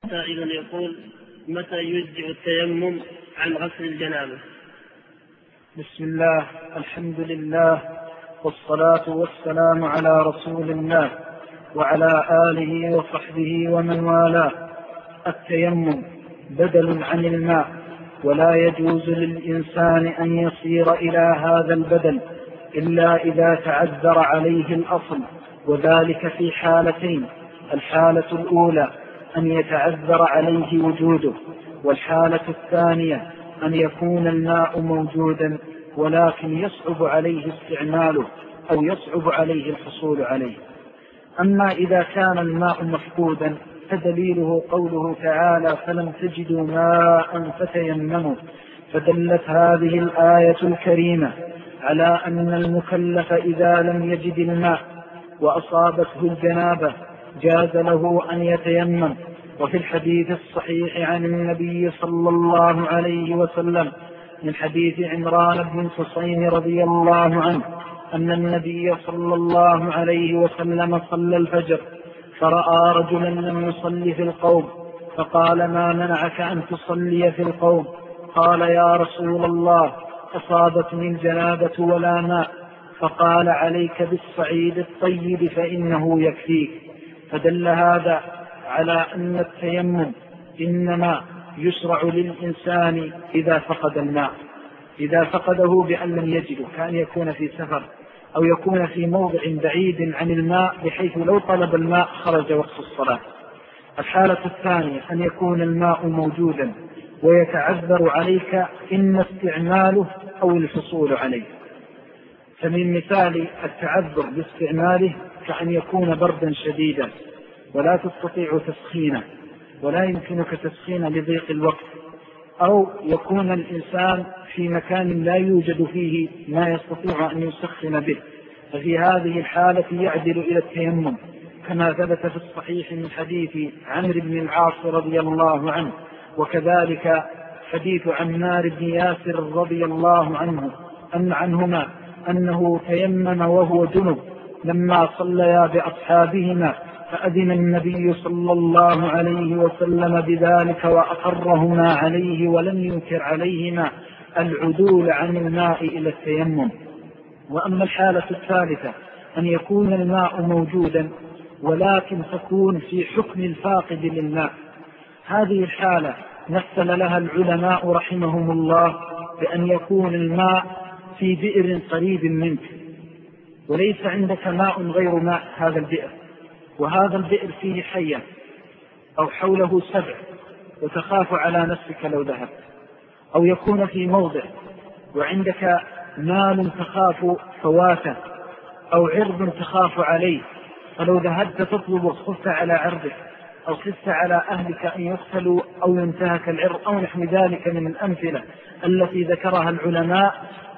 سائل يقول: متى يجزئ التيمم عن غسل الجنابة؟ بسم الله، الحمد لله، والصلاة والسلام على رسول الله وعلى آله وصحبه ومن والاه. التيمم بدل عن الماء، ولا يجوز للإنسان أن يصير إلى هذا البدل إلا إذا تعذر عليه الأصل، وذلك في حالتين: الحالة الأولى أن يتعذر عليه وجوده، والحالة الثانية أن يكون الماء موجودا ولكن يصعب عليه استعماله أو يصعب عليه الحصول عليه. أما إذا كان الماء مفقودا فدليله قوله تعالى: فلم تجدوا ماء فتيمموا. فدلت هذه الآية الكريمة على أن المكلف إذا لم يجد الماء وأصابته الجنابة جاز له أن يتيمم. وفي الحديث الصحيح عن النبي صلى الله عليه وسلم من حديث عمران بن حسين رضي الله عنه أن النبي صلى الله عليه وسلم صلى الفجر فرأى رجلا لم يصلي في القوم، فقال: ما منعك أن تصلي في القوم؟ قال: يا رسول الله، أصابتني الجنابة ولا ماء. فقال: عليك بالصعيد الطيب فإنه يكفيك. فدل هذا على أن التيمم إنما يشرع للإنسان إذا فقد الماء، إذا فقده بأن لم يجده، كأن يكون في سفر أو يكون في موضع بعيد عن الماء بحيث لو طلب الماء خرج وقت الصلاة. الحالة الثانية أن يكون الماء موجودا ويتعذر عليك إما استعماله أو الحصول عليه. فمن مثال التعذر باستعماله كأن يكون بردا شديدا ولا تستطيع تسخينه ولا يمكنك تسخينه لضيق الوقت، أو يكون الإنسان في مكان لا يوجد فيه ما يستطيع أن يسخن به، ففي هذه الحالة يعدل إلى التيمم، كما ثبت في الصحيح من حديث عمرو بن العاص رضي الله عنه، وكذلك حديث عمار بن ياسر رضي الله عنهما أنه تيمم وهو جنب لما صليا بأصحابهما، فأذن النبي صلى الله عليه وسلم بذلك وأقرهما عليه ولم ينكر عليهما العدول عن الماء إلى التيمم. وأما الحالة الثالثة أن يكون الماء موجودا ولكن تكون في حكم الفاقد للماء، هذه الحالة مثل لها العلماء رحمهم الله بأن يكون الماء في بئر قريب منك وليس عندك ماء غير ماء هذا البئر، وهذا البئر فيه حية أو حوله سبع وتخاف على نفسك لو ذهبت، أو يكون في موضع وعندك مال تخاف فواته أو عرض تخاف عليه، فلو ذهبت تطلب خفت على عرضك أو خفت على أهلك أن يقتلوا أو ينتهك العرض أو نحو ذلك من الأمثلة التي ذكرها العلماء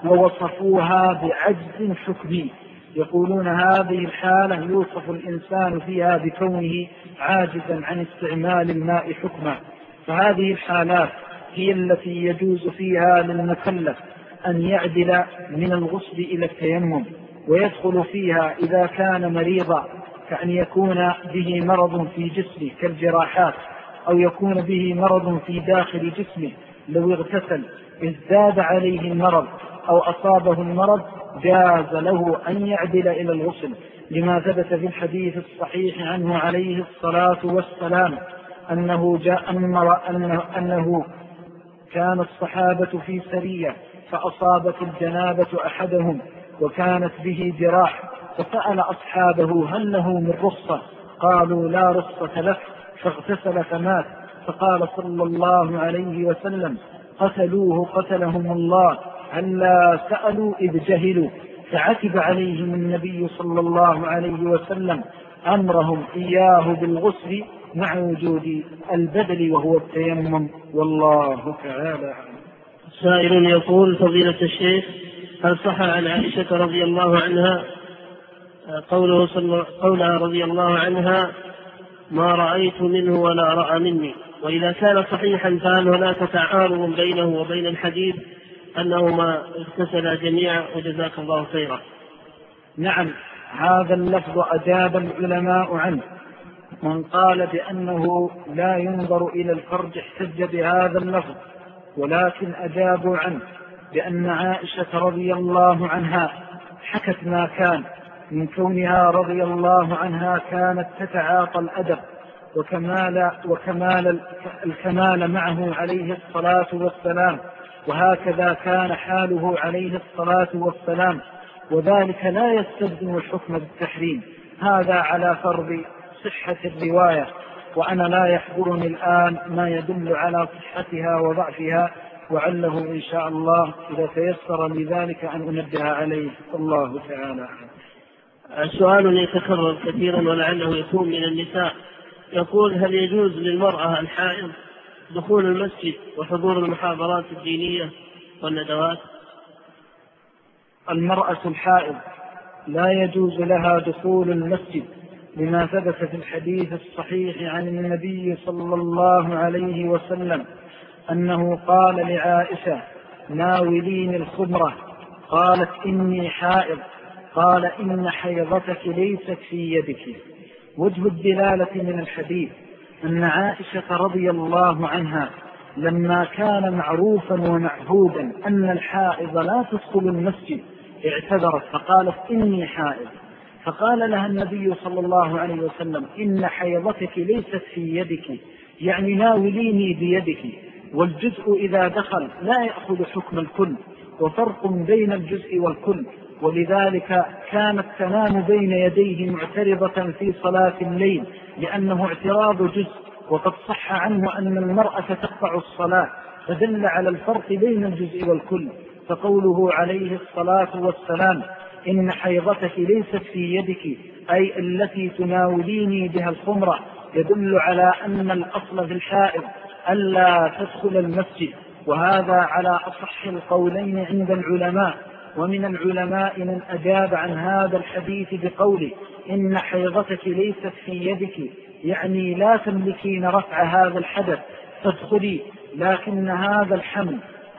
ووصفوها بعجز حكمي. يقولون هذه الحالة يوصف الإنسان فيها بكونه عاجزا عن استعمال الماء حكما. فهذه الحالات هي التي يجوز فيها للمكلف أن يعدل من الغسل إلى التيمم، ويدخل فيها إذا كان مريضا كأن يكون به مرض في جسمه كالجراحات، أو يكون به مرض في داخل جسمه لو اغتسل ازداد عليه المرض أو أصابه المرض جاز له أن يعدل إلى الغسل، لما ثبت في الحديث الصحيح عنه عليه الصلاة والسلام أنه كان الصحابة في سرية فأصابت الجنابة أحدهم وكانت به جراح، فسأل أصحابه: هل له من رخصة؟ قالوا: لا رخصة لك، فاغتسل فمات. فقال صلى الله عليه وسلم: قتلوه قتلهم الله، هلا سألوا إذ جهلوا. فعتب عليهم النبي صلى الله عليه وسلم أمرهم إياه بالغسل مع وجود البدل وهو التيمم، والله تعالى أعلم. سائل يقول: فضيلة الشيخ، هل صح عن عائشة رضي الله عنها قولها رضي الله عنها: ما رأيت منه ولا رأى مني؟ وإذا كان صحيحا فهل هناك تعارض بينه وبين الحديث أنهما اغتسلا جميعا؟ وجزاك الله خيرا. نعم، هذا اللفظ أجاب العلماء عنه من قال بأنه لا ينظر إلى الفرج احتج بهذا اللفظ، ولكن أجابوا عنه بأن عائشة رضي الله عنها حكت ما كان من كونها رضي الله عنها كانت تتعاطى الأدب الكمال معه عليه الصلاة والسلام، وهكذا كان حاله عليه الصلاة والسلام، وذلك لا يستلزم الحكم بالتحريم. هذا على فرض صحة الرواية، وأنا لا يحضرني الآن ما يدل على صحتها وضعفها، وعله إن شاء الله إذا تيسر لذلك أن أنبه عليه. الله تعالى. سؤال يتكرر كثيرا ولعله يكون من النساء، يقول: هل يجوز للمرأة الحائض دخول المسجد وحضور المحاضرات الدينية والندوات؟ المرأة الحائض لا يجوز لها دخول المسجد لما ثبت في الحديث الصحيح عن النبي صلى الله عليه وسلم أنه قال لعائشة: ناوليني الخمرة. قالت: إني حائض. قال: إن حيضتك ليست في يدك. وجه الدلالة من الحديث أن عائشة رضي الله عنها لما كان معروفا ومعهودا أن الحائض لا تدخل المسجد اعتذرت فقالت: إني حائض. فقال لها النبي صلى الله عليه وسلم: إن حيضتك ليست في يدك، يعني ناوليني بيدك. والجزء إذا دخل لا يأخذ حكم الكل، وفرق بين الجزء والكل، ولذلك كانت تنام بين يديه معترضة في صلاة الليل لأنه اعتراض جزء، وقد صح عنه أن المرأة تقطع الصلاة، فدل على الفرق بين الجزء والكل. فقوله عليه الصلاة والسلام: إن حيضتك ليست في يدك، أي التي تناوليني بها الخمرة، يدل على أن الأصل في الحائض ألا تدخل المسجد، وهذا على أصح القولين عند العلماء. ومن العلماء من أجاب عن هذا الحديث بقوله: إن حيضتك ليست في يدك، يعني لا تملكين رفع هذا الحدث تدخلي. لكن هذا الحمل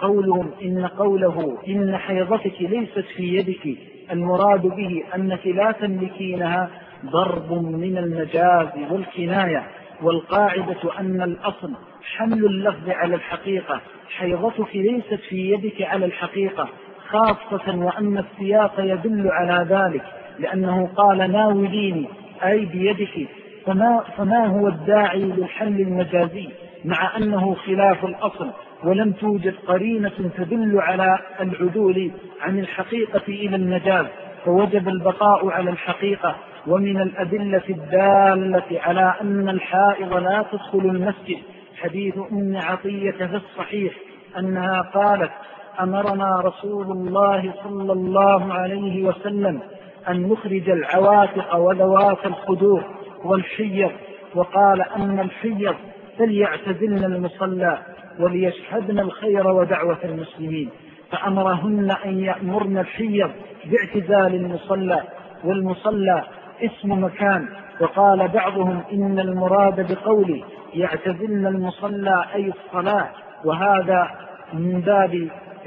قوله إن حيضتك ليست في يدك المراد به أنك لا تملكينها ضرب من المجاز والكناية، والقاعدة أن الأصل حمل اللفظ على الحقيقة. حيضتك ليست في يدك على الحقيقة، خاصة وأن السياق يدل على ذلك، لأنه قال: ناوليني أي بيدك. فما هو الداعي للحمل المجازي مع أنه خلاف الأصل، ولم توجد قرينة تدل على العدول عن الحقيقة إلى المجاز، فوجب البقاء على الحقيقة. ومن الأدلة الدالة على أن الحائض لا تدخل المسجد حديث أم عطية في الصحيح أنها قالت: أمرنا رسول الله صلى الله عليه وسلم أن نخرج العواتق وذوات الخدور والحيض، وقال: أن الحيض فليعتزلن المصلى وليشهدن الخير ودعوة المسلمين، فأمرهن أن يأمرن الحيض باعتزال المصلى، والمصلى اسم مكان. وقال بعضهم: إن المراد بقوله يعتزلن المصلى أي الصلاة، وهذا من باب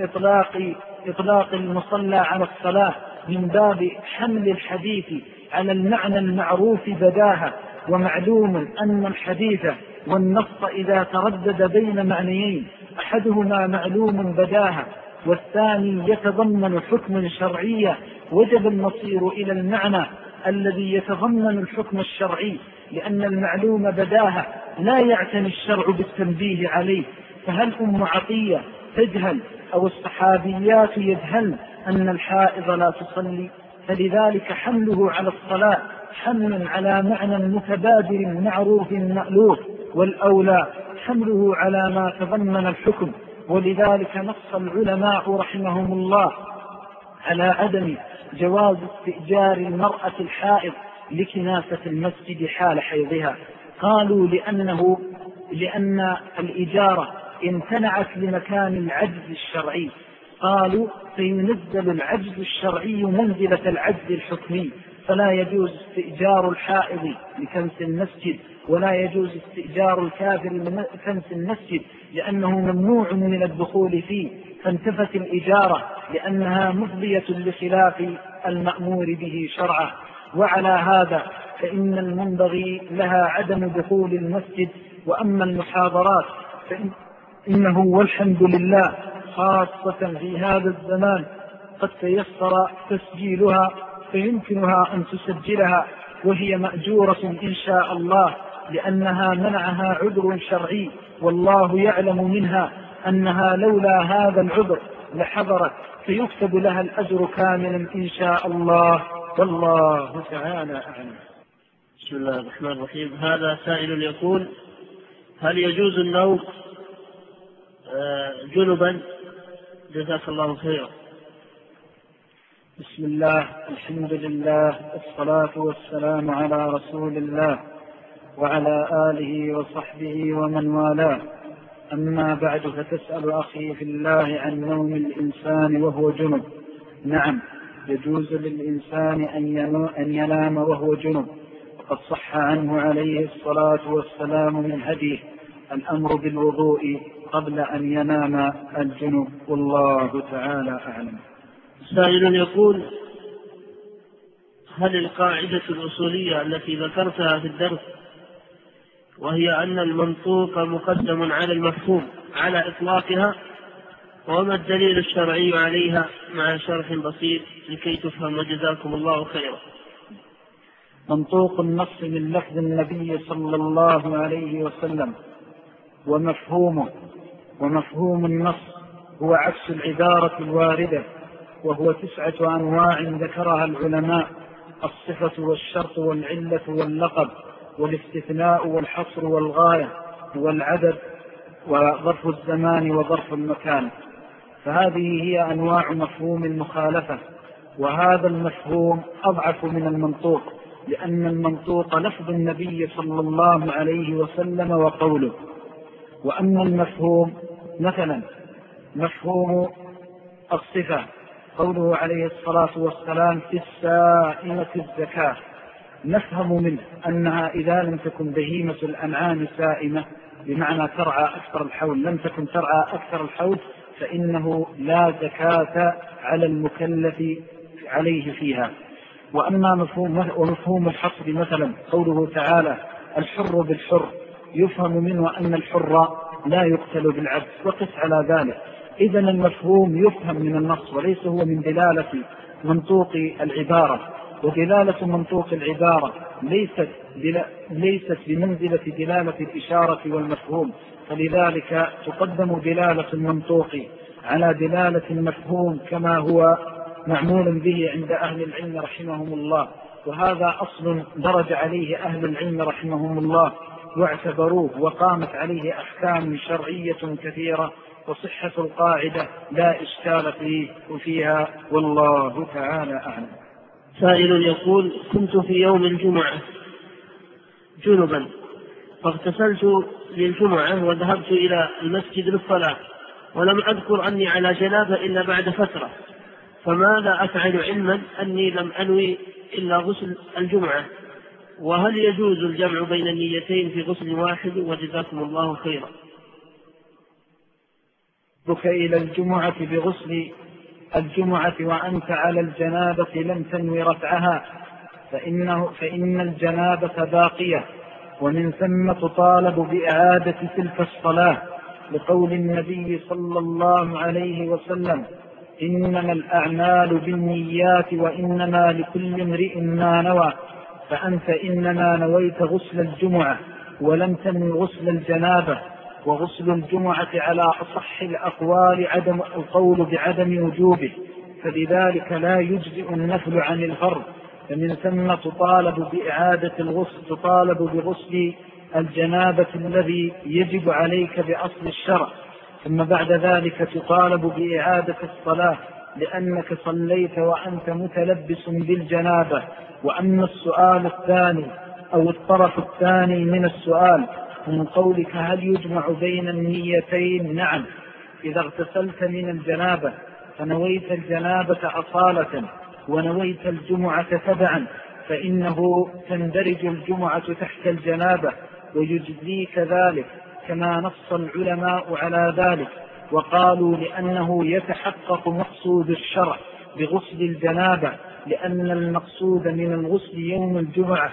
إطلاق المصلى على الصلاة، من باب حمل الحديث على المعنى المعروف بداهة. ومعلوم أن الحديث والنص إذا تردد بين معنيين أحدهما معلوم بداهة والثاني يتضمن حكم شرعية، وجب المصير إلى المعنى الذي يتضمن الحكم الشرعي، لأن المعلوم بداهة لا يعتني الشرع بالتنبيه عليه. فهل أم عطية تجهل أو الصحابيات يجهل أن الحائض لا تصلي؟ فلذلك حمله على الصلاة حمل على معنى متبادر معروف مألوف، والأولى حمله على ما تضمن الحكم. ولذلك نص العلماء رحمهم الله على عدم جواز استئجار المرأة الحائض لكناسة المسجد حال حيضها. قالوا لأن الإجارة امتنعت لمكان العجز الشرعي، قالوا فينزل العجز الشرعي منزلة العجز الحكمي، فلا يجوز استئجار الحائض لكنس المسجد، ولا يجوز استئجار الكافر لكنس المسجد لأنه ممنوع من الدخول فيه، فانتفت الإجارة لأنها مفضية لخلاف المأمور به شرعا. وعلى هذا فإن المنبغي لها عدم دخول المسجد. وأما المحاضرات فإنه والحمد لله خاصة في هذا الزمان قد تيسر تسجيلها، فيمكنها أن تسجلها وهي مأجورة إن شاء الله، لأنها منعها عذر شرعي، والله يعلم منها أنها لولا هذا العذر لحضرت، فيكتب لها الأجر كاملا إن شاء الله، والله تعالى أعلم. بسم الله الرحمن الرحيم. هذا سائل يقول: هل يجوز النوم جنبا؟ جزاك الله خيرا. بسم الله، الحمد لله، والصلاة والسلام على رسول الله وعلى آله وصحبه ومن والاه. أما بعد، فتسأل أخي في الله عن نوم الإنسان وهو جنب. نعم، يجوز للإنسان أن ينام وهو جنب، وقد صح عنه عليه الصلاة والسلام من هديه الأمر بالوضوء قبل أن ينام الجنب، والله تعالى أعلم. سائل يقول: هل القاعدة الأصولية التي ذكرتها في الدرس، وهي أن المنطوق مقدم على المفهوم على إطلاقها، وما الدليل الشرعي عليها مع شرح بسيط لكي تفهم، وجزاكم الله خيرا؟ منطوق النص من لفظ النبي صلى الله عليه وسلم ومفهوم النص هو عكس العبارة الواردة، وهو 9 أنواع ذكرها العلماء: الصفة والشرط والعلة واللقب والاستثناء والحصر والغاية والعدد وظرف الزمان وظرف المكان. فهذه هي أنواع مفهوم المخالفة، وهذا المفهوم أضعف من المنطوق، لأن المنطوق لفظ النبي صلى الله عليه وسلم وقوله. وأما المفهوم مثلا مفهوم الصفة، قوله عليه الصلاة والسلام: في السائمة الزكاة، نفهم منه أنها إذا لم تكن بهيمة الأنعام سائمة، بمعنى ترعى أكثر الحول، لم تكن ترعى أكثر الحول، فإنه لا زكاة على المكلف عليه فيها. وأما مفهوم الحصر مثلا قوله تعالى: الحر بالحر، يفهم منه أن الحر لا يقتل بالعبد، وقس على ذلك. إذن المفهوم يفهم من النص، وليس هو من دلالة منطوق العبارة، ودلالة منطوق العبارة ليست بمنزلة دلالة الإشارة والمفهوم، فلذلك تقدم دلالة المنطوق على دلالة المفهوم كما هو معمول به عند أهل العلم رحمهم الله. وهذا أصل درج عليه أهل العلم رحمهم الله واعتبروه، وقامت عليه أحكام شرعية كثيرة، وصحة القاعدة لا إشكال فيها، والله تعالى أعلم. سائل يقول: كنت في يوم الجمعة جنبا، فاغتسلت للجمعة وذهبت إلى المسجد للصلاة، ولم أذكر أني على جنابة إلا بعد فترة، فماذا أفعل علما أني لم أنوي إلا غسل الجمعة؟ وهل يجوز الجمع بين النيتين في غسل واحد؟ وجزاكم الله خيرا. بك إلى الجمعة بغسل الجمعة وأنت على الجنابة لم تنوي رفعها، فإن الجنابة باقية، ومن ثم تطالب بإعادة تلك الصلاة، لقول النبي صلى الله عليه وسلم: إنما الأعمال بالنيات وإنما لكل امرئ ما نوى. فأنت إنما نويت غسل الجمعة ولم تنوي غسل الجنابة، وغسل الجمعة على أصح الأقوال القول بعدم وجوبه، فلذلك لا يجزئ النفل عن الفرض، فمن ثم تطالب بإعادة الغسل، تطالب بغسل الجنابة الذي يجب عليك بأصل الشرع، ثم بعد ذلك تطالب بإعادة الصلاة لأنك صليت وأنت متلبس بالجنابة. وأما السؤال الثاني أو الطرف الثاني من السؤال من قولك: هل يجمع بين النيتين؟ نعم، إذا اغتسلت من الجنابة فنويت الجنابة أصالة ونويت الجمعة تبعا، فإنه تندرج الجمعة تحت الجنابة ويجزيك ذلك، كما نص العلماء على ذلك، وقالوا لأنه يتحقق مقصود الشرع بغسل الجنابة، لأن المقصود من الغسل يوم الجمعة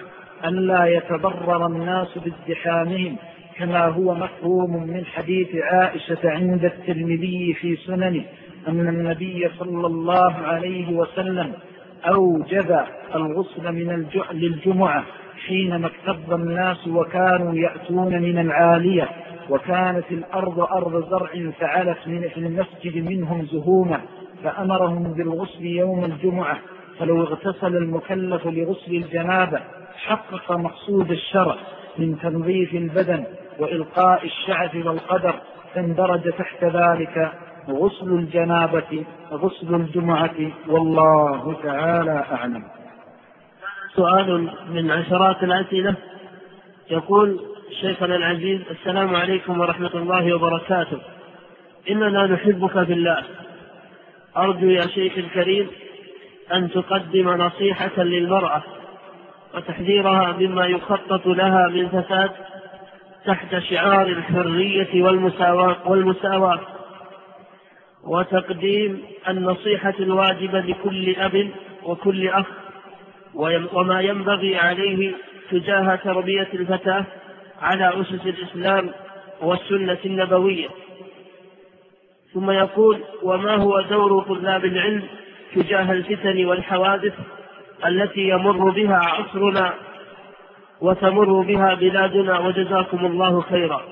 ألا يتضرر الناس بازدحامهم، كما هو مفهوم من حديث عائشة عند الترمذي في سننه أن النبي صلى الله عليه وسلم أوجب الغسل للجمعة حينما اكتظ الناس وكانوا يأتون من العالية، وكانت الأرض أرض زرع فعلت من المسجد منهم زهومة، فأمرهم بالغسل يوم الجمعة. فلو اغتسل المكلف لغسل الجنابة حقق مقصود الشرع من تنظيف البدن وإلقاء الشعث والقدر، فاندرج تحت ذلك غسل الجنابة غسل الجمعة، والله تعالى أعلم. سؤال من عشرات الأسئلة. يقول شيخنا العزيز: السلام عليكم ورحمة الله وبركاته، إننا نحبك في الله، أرجو يا شيخ الكريم أن تقدم نصيحة للمرأة وتحذيرها مما يخطط لها من فساد تحت شعار الحرية والمساواة، وتقديم النصيحة الواجبة لكل أب وكل أخ، وما ينبغي عليه تجاه تربية الفتاة على أسس الإسلام والسنة النبوية. ثم يقول: وما هو دور طلاب العلم تجاه الفتن والحوادث التي يمر بها عصرنا وتمر بها بلادنا، وجزاكم الله خيرا.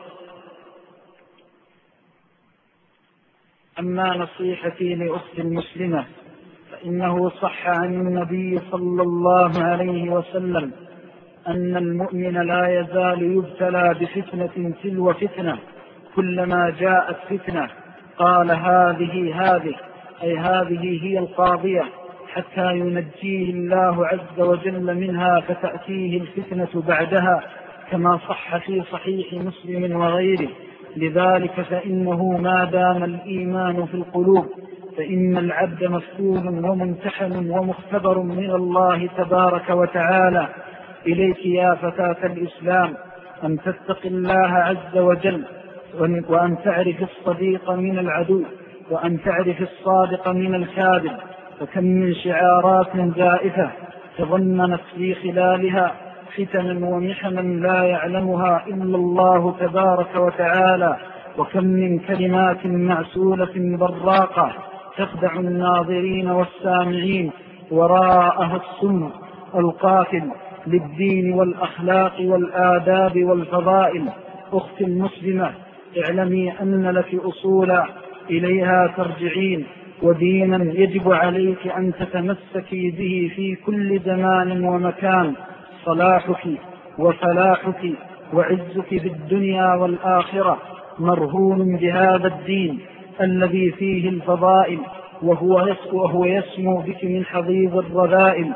أما نصيحتي لأخت المسلمة فإنه صح عن النبي صلى الله عليه وسلم أن المؤمن لا يزال يبتلى بفتنة تلو فتنة، كلما جاءت فتنة قال هذه أي هذه هي القاضية، حتى ينجيه الله عز وجل منها فتأتيه الفتنة بعدها، كما صح في صحيح مسلم وغيره. لذلك فإنه ما دام الإيمان في القلوب فإن العبد مفتون وممتحن ومختبر من الله تبارك وتعالى. إليك يا فتاة الإسلام أن تتق الله عز وجل، وأن تعرف الصديق من العدو، وأن تعرف الصادق من الكاذب. فكم من شعارات زائفة تضمنت في خلالها فتنا ومحنا لا يعلمها إلا الله تبارك وتعالى، وكم من كلمات معسولة براقة تخدع الناظرين والسامعين، وراءها السم القاتل للدين والأخلاق والآداب والفضائل. أختي المسلمة، اعلمي أن لك أصولا إليها ترجعين، ودينا يجب عليك أن تتمسكي به في كل زمان ومكان. صلاحك وفلاحك وعزك بالدنيا والآخرة مرهون بهذا الدين الذي فيه الفضائل، وهو يسمو بك من حضيض الرذائل.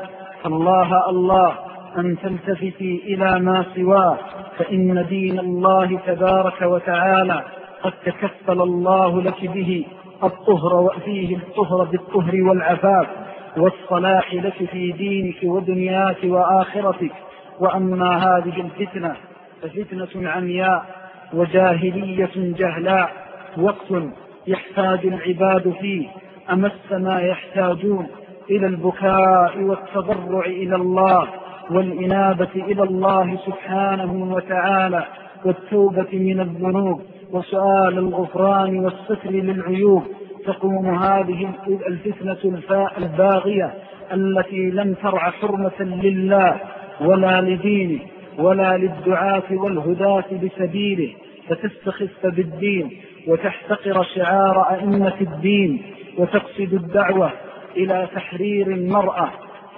فالله أن تلتفتي إلى ما سواه، فإن دين الله تبارك وتعالى قد تكفل الله لك به الطهر، وفيه الطهر بالطهر والعفاف والصلاح لك في دينك ودنياك وآخرتك. وأما هذه الفتنة ففتنة عمياء وجاهلية جهلاء، وقت يحتاج العباد فيه أمس ما يحتاجون إلى البكاء والتضرع إلى الله والإنابة إلى الله سبحانه وتعالى، والتوبة من الذنوب وسؤال الغفران والستر للعيوب. تقوم هذه الفتنة الباغية التي لم ترع حرمة لله ولا لدينه ولا للدعاة والهداة بسبيله، فتستخف بالدين وتحتقر شعار أئمة الدين، وتقصد الدعوة إلى تحرير المرأة.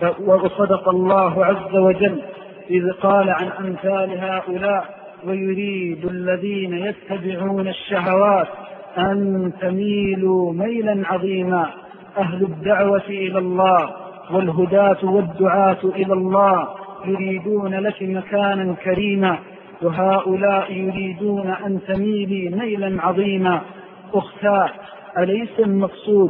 وصدق الله عز وجل إذ قال عن أمثال هؤلاء: ويريد الذين يتبعون الشهوات أن تميلوا ميلا عظيما. أهل الدعوة إلى الله والهداة والدعاة إلى الله يريدون لك مكانا كريما، وهؤلاء يريدون أن تميلي ميلا عظيما. أختاه، أليس المقصود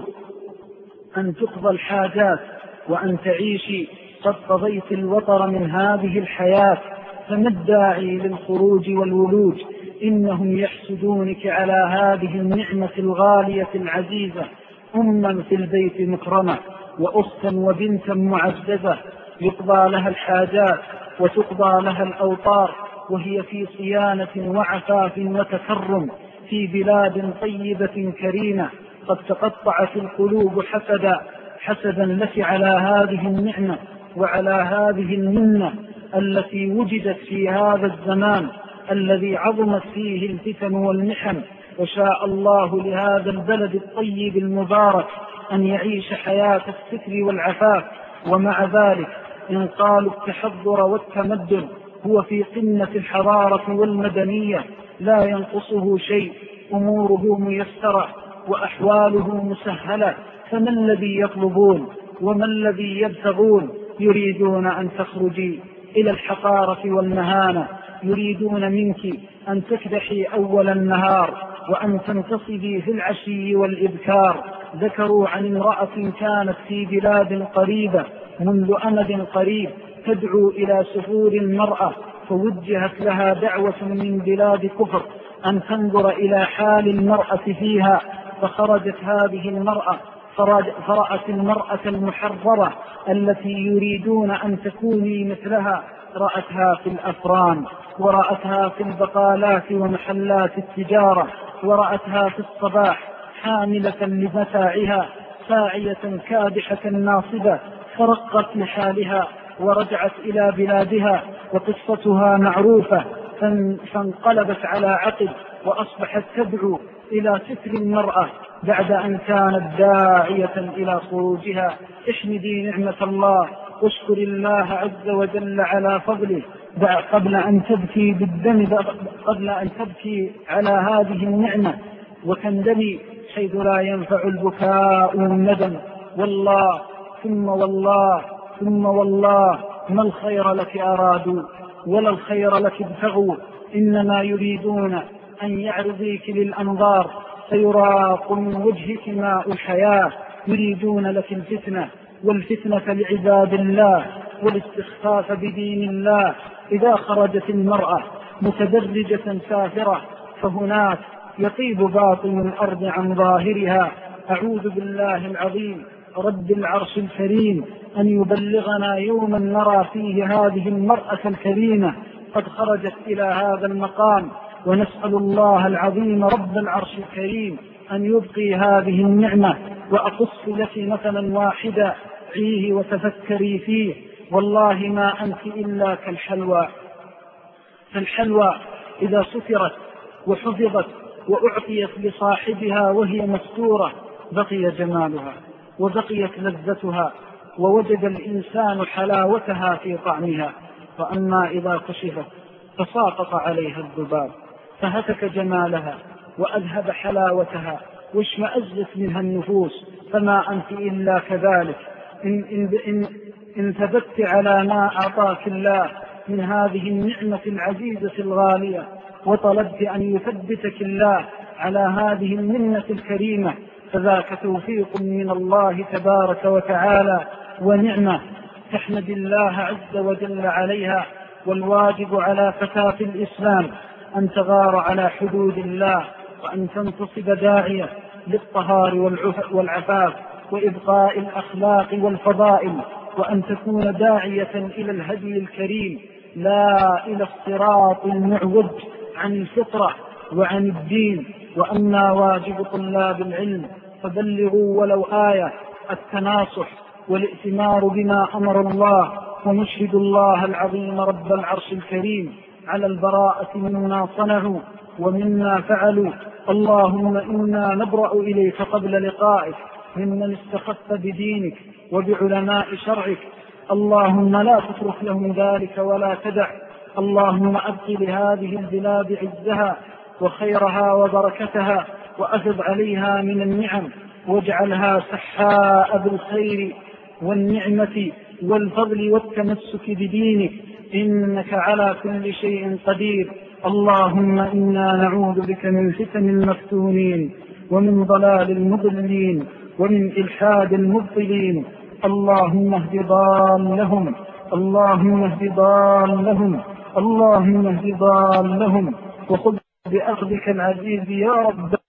أن تقضى الحاجات وأن تعيشي قد قضيت الوطر من هذه الحياة؟ فما الداعي للخروج والولوج؟ إنهم يحسدونك على هذه النعمة الغالية العزيزة، أما في البيت مكرمة وأختا وبنتا معززة، يقضى لها الحاجات وتقضى لها الأوطار، وهي في صيانة وعفاف وتكرم في بلاد طيبة كريمة. قد تقطعت القلوب حسدا لك على هذه النعمة وعلى هذه المنة التي وجدت في هذا الزمان الذي عظمت فيه الفتن والمحن. وشاء الله لهذا البلد الطيب المبارك أن يعيش حياة الستر والعفاف. ومع ذلك إن قالوا التحضر والتمدن هو في قمة الحضارة والمدنية لا ينقصه شيء، أموره ميسرة وأحواله مسهلة، فما الذي يطلبون وما الذي يبتغون؟ يريدون أن تخرجي إلى الحقارة والمهانة، يريدون منك أن تكدحي أول النهار وأن تنتصبي في العشي والإبكار. ذكروا عن امرأة كانت في بلاد قريبة منذ أمد قريب تدعو إلى سفور المرأة، فوجهت لها دعوة من بلاد كفر أن تنظر إلى حال المرأة فيها، فخرجت هذه المرأة فرأت المرأة المحررة التي يريدون أن تكوني مثلها، رأتها في الأفران، ورأتها في البقالات ومحلات التجارة، ورأتها في الصباح حاملة لمتاعها ساعية كادحة ناصبة، فرقت لحالها ورجعت إلى بلادها وقصتها معروفة، فانقلبت على عقب وأصبحت تدعو إلى ستر المرأة بعد أن كانت داعية إلى خروجها. احمدي نعمة الله واشكر الله عز وجل على فضله قبل أن تبكي بالدم، قبل أن تبكي على هذه النعمة وتندمي حيث لا ينفع البكاء والندم. والله ثم والله ثم والله ما الخير لك أرادوا ولا الخير لك ابتغوا، إنما يريدون أن يعرضيك للأنظار فيراق من وجهك ماء الحياة. يريدون لك الفتنة، والفتنة لعباد الله والاستخفاف بدين الله. إذا خرجت المرأة متدرجة سافرة فهناك يطيب باطن الأرض عن ظاهرها. أعوذ بالله العظيم رب العرش الكريم أن يبلغنا يوما نرى فيه هذه المرأة الكريمة قد خرجت إلى هذا المقام، ونسأل الله العظيم رب العرش الكريم أن يبقي هذه النعمة. وأقص لك مثلا واحدا عيه وتفكري فيه، والله ما أنت إلا كالحلوى. فالحلوى إذا سترت وحفظت وأعطيت لصاحبها وهي مستورة بقي جمالها وبقيت لذتها ووجد الإنسان حلاوتها في طعمها. وأما إذا كشفت فساقط عليها الذباب فهتك جمالها وأذهب حلاوتها واشمأزت منها النفوس، فما أنت إلا كذلك. إن ثبت على ما أعطاك الله من هذه النعمة العزيزة الغالية وطلبت أن يثبتك الله على هذه المنة الكريمة فذاك توفيق من الله تبارك وتعالى ونعمة تحمد الله عز وجل عليها. والواجب على فتاة الإسلام أن تغار على حدود الله وأن تنتصب داعية للطهار والعفاف وإبقاء الأخلاق والفضائل، وأن تكون داعية إلى الهدي الكريم لا إلى الصراط المعوج عن الفطرة وعن الدين. وأما واجب طلاب العلم فبلغوا ولو آية التناصح والائتمار بما أمر الله، ونشهد الله العظيم رب العرش الكريم على البراءة مما صنعوا ومما فعلوا. اللهم إنا نبرأ إليك قبل لقائك ممن استخف بدينك وبعلماء شرعك. اللهم لا تترك لهم ذلك ولا تدع. اللهم أبق لهذه البلاد عزها وخيرها وبركتها وأفض عليها من النعم واجعلها سحاء بالخير والنعمة والفضل والتمسك بدينك إنك على كل شيء قدير. اللهم إنا نعوذ بك من فتن المفتونين ومن ضلال المضلين ومن إلحاد المبطلين. اللهم اهد ضالهم، اللهم اهد ضالهم، اللهم اهد ضالهم، وخذ بأخذك العزيز يا رب